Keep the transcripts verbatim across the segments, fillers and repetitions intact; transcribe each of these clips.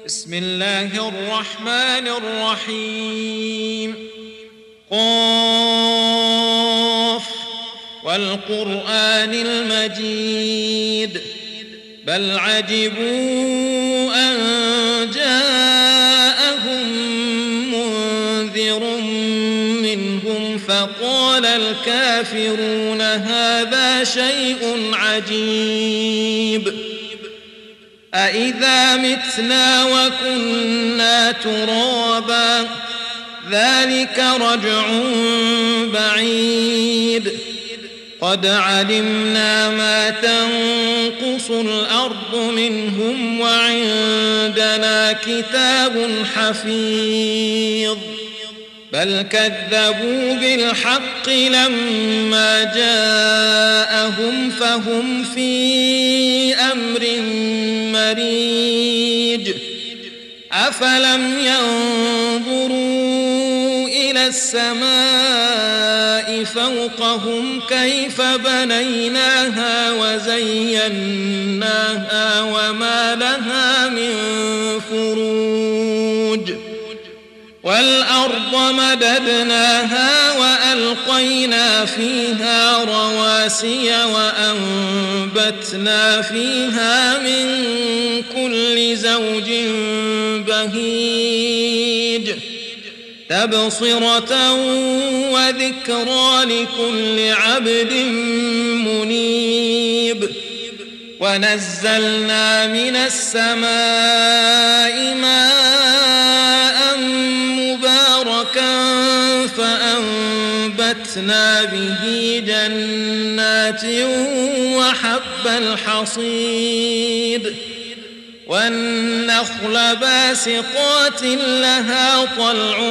بسم الله الرحمن الرحيم قاف والقرآن المجيد بل عجبوا أن جاءهم منذر منهم فقال الكافرون هذا شيء عجيب أإذا متنا وكنا ترابا ذلك رجع بعيد قد علمنا ما تنقص الأرض منهم وعندنا كتاب حفيظ بل كذبوا بالحق لما جاءهم فهم في أمر مريج أفلم ينظروا إلى السماء فوقهم كيف بنيناها وزيناها وما لها من فروج والأرض مددناها وألقينا فيها رواسي وأنبتنا فيها من كل زوج بهيج تبصرة وذكرى لكل عبد منيب ونزلنا من السماء ماء مباركا فأنبتنا به جنات وحب الحصيد والنخل باسقات لها طلع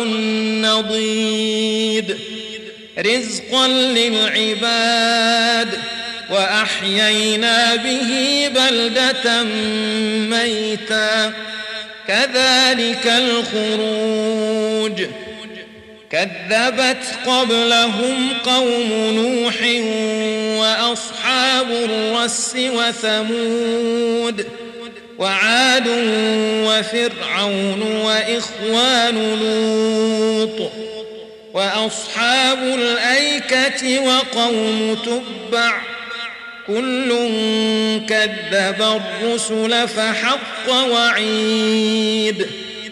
نضيد رزقا للعباد وأحيينا به بلدة ميتا كذلك الخروج كذبت قبلهم قوم نوح وأصحاب الرس وثمود وعاد وفرعون وإخوان لوط وأصحاب الأيكة وقوم تبع كل كذب الرسل فحق وعيد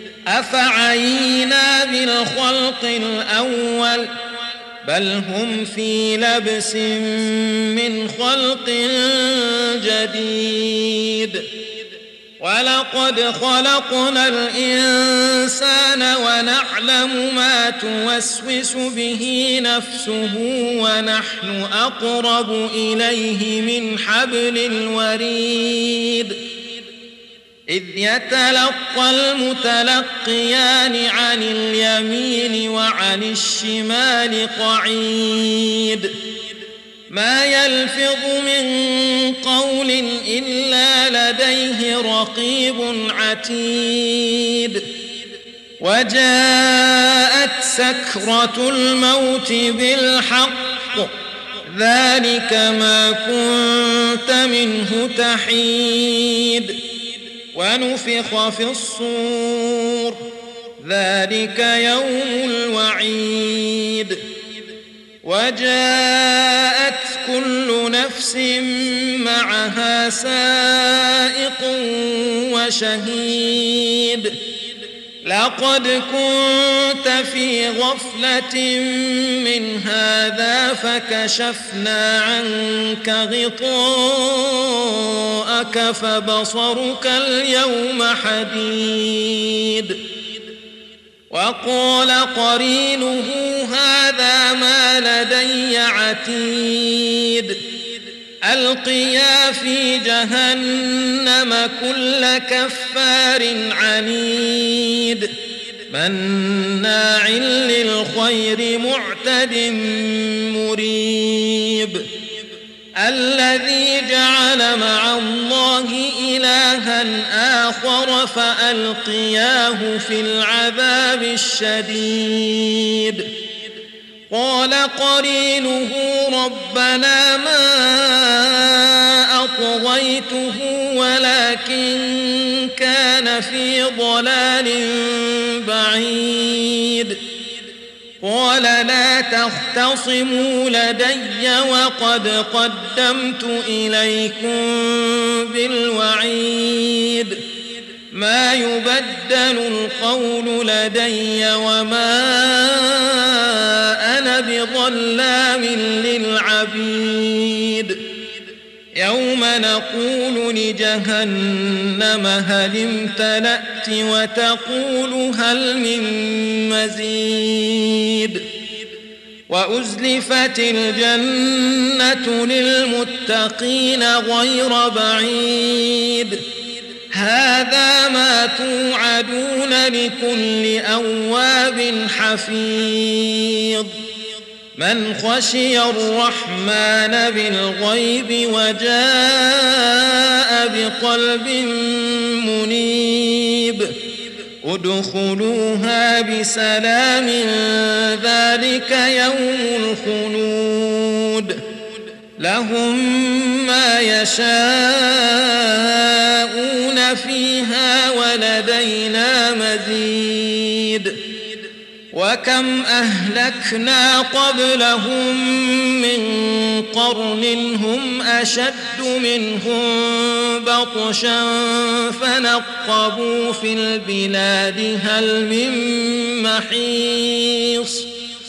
أفعينا بالخلق الأول بل هم في لبس من خلق جديد ولقد خلقنا الإنسان ونعلم ما توسوس به نفسه ونحن أقرب إليه من حبل الوريد إذ يتلقى المتلقيان عن اليمين وعن الشمال قعيد ما يلفظ من قول إلا لديه رقيب عتيد وجاءت سكرة الموت بالحق ذلك ما كنت منه تحيد ونفخ في الصور ذلك يوم الوعيد وجاءت كل نفس معها سائق وشهيد لقد كنت في غفلة من هذا فكشفنا عنك غطاءك فبصرك اليوم حديد وقال قرينه هذا ما لدي عتيد ألقيا في جهنم كل كفار عنيد مناع للخير معتد مريب الذي جعل مع الله إلها آخر فألقياه في العذاب الشديد قال قرينه ربنا ما طغيته ولكن كان في ضلال بعيد قال لا تختصموا لدي وقد قدمت إليكم بالوعيد ما يبدل القول لدي وما أنا بظلام للعبيد يوم نقول لجهنم هل امتلأت وتقول هل من مزيد وأزلفت الجنة للمتقين غير بعيد هذا ما توعدون لكل أواب حفيظ من خشي الرحمن بالغيب وجاء بقلب منيب ادخلوها بسلام ذلك يوم الخلود لهم ما يشاءون فيها ولدينا مزيد وكم أهلكنا قبلهم من قرن هم أشد منهم بطشا فنقبوا في البلاد هل من محيص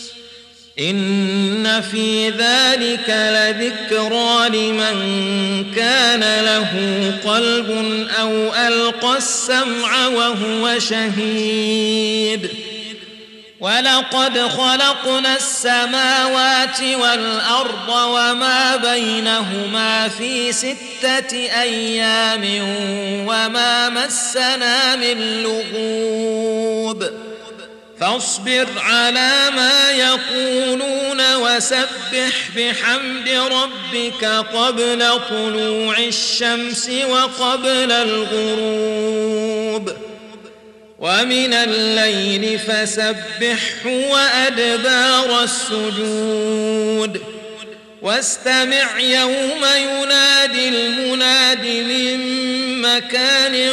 إن في ذلك لذكرى لمن كان له قلب أو ألقى السمع وهو شهيد ولقد خلقنا السماوات والأرض وما بينهما في ستة أيام وما مسنا من لغوب فاصبر على ما يقولون وسبح بحمد ربك قبل طلوع الشمس وقبل الغروب ومن الليل فسبحه وأدبار السجود واستمع يوم ينادي المناد من مكان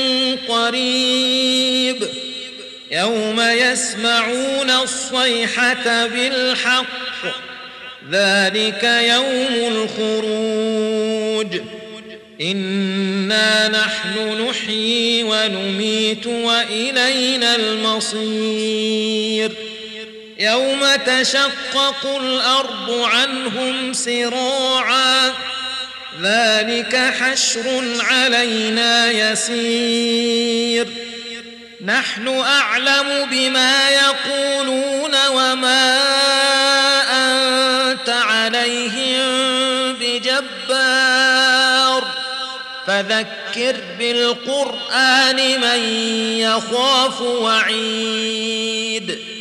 قريب يوم يسمعون الصيحة بالحق ذلك يوم الخروج إنا نحن نحيي ونميت وإلينا المصير يوم تشقق الأرض عنهم سراعا ذلك حشر علينا يسير نحن أعلم بما يقولون وما أنت عليهم بجبار فذكر بالقرآن من يخاف وعيد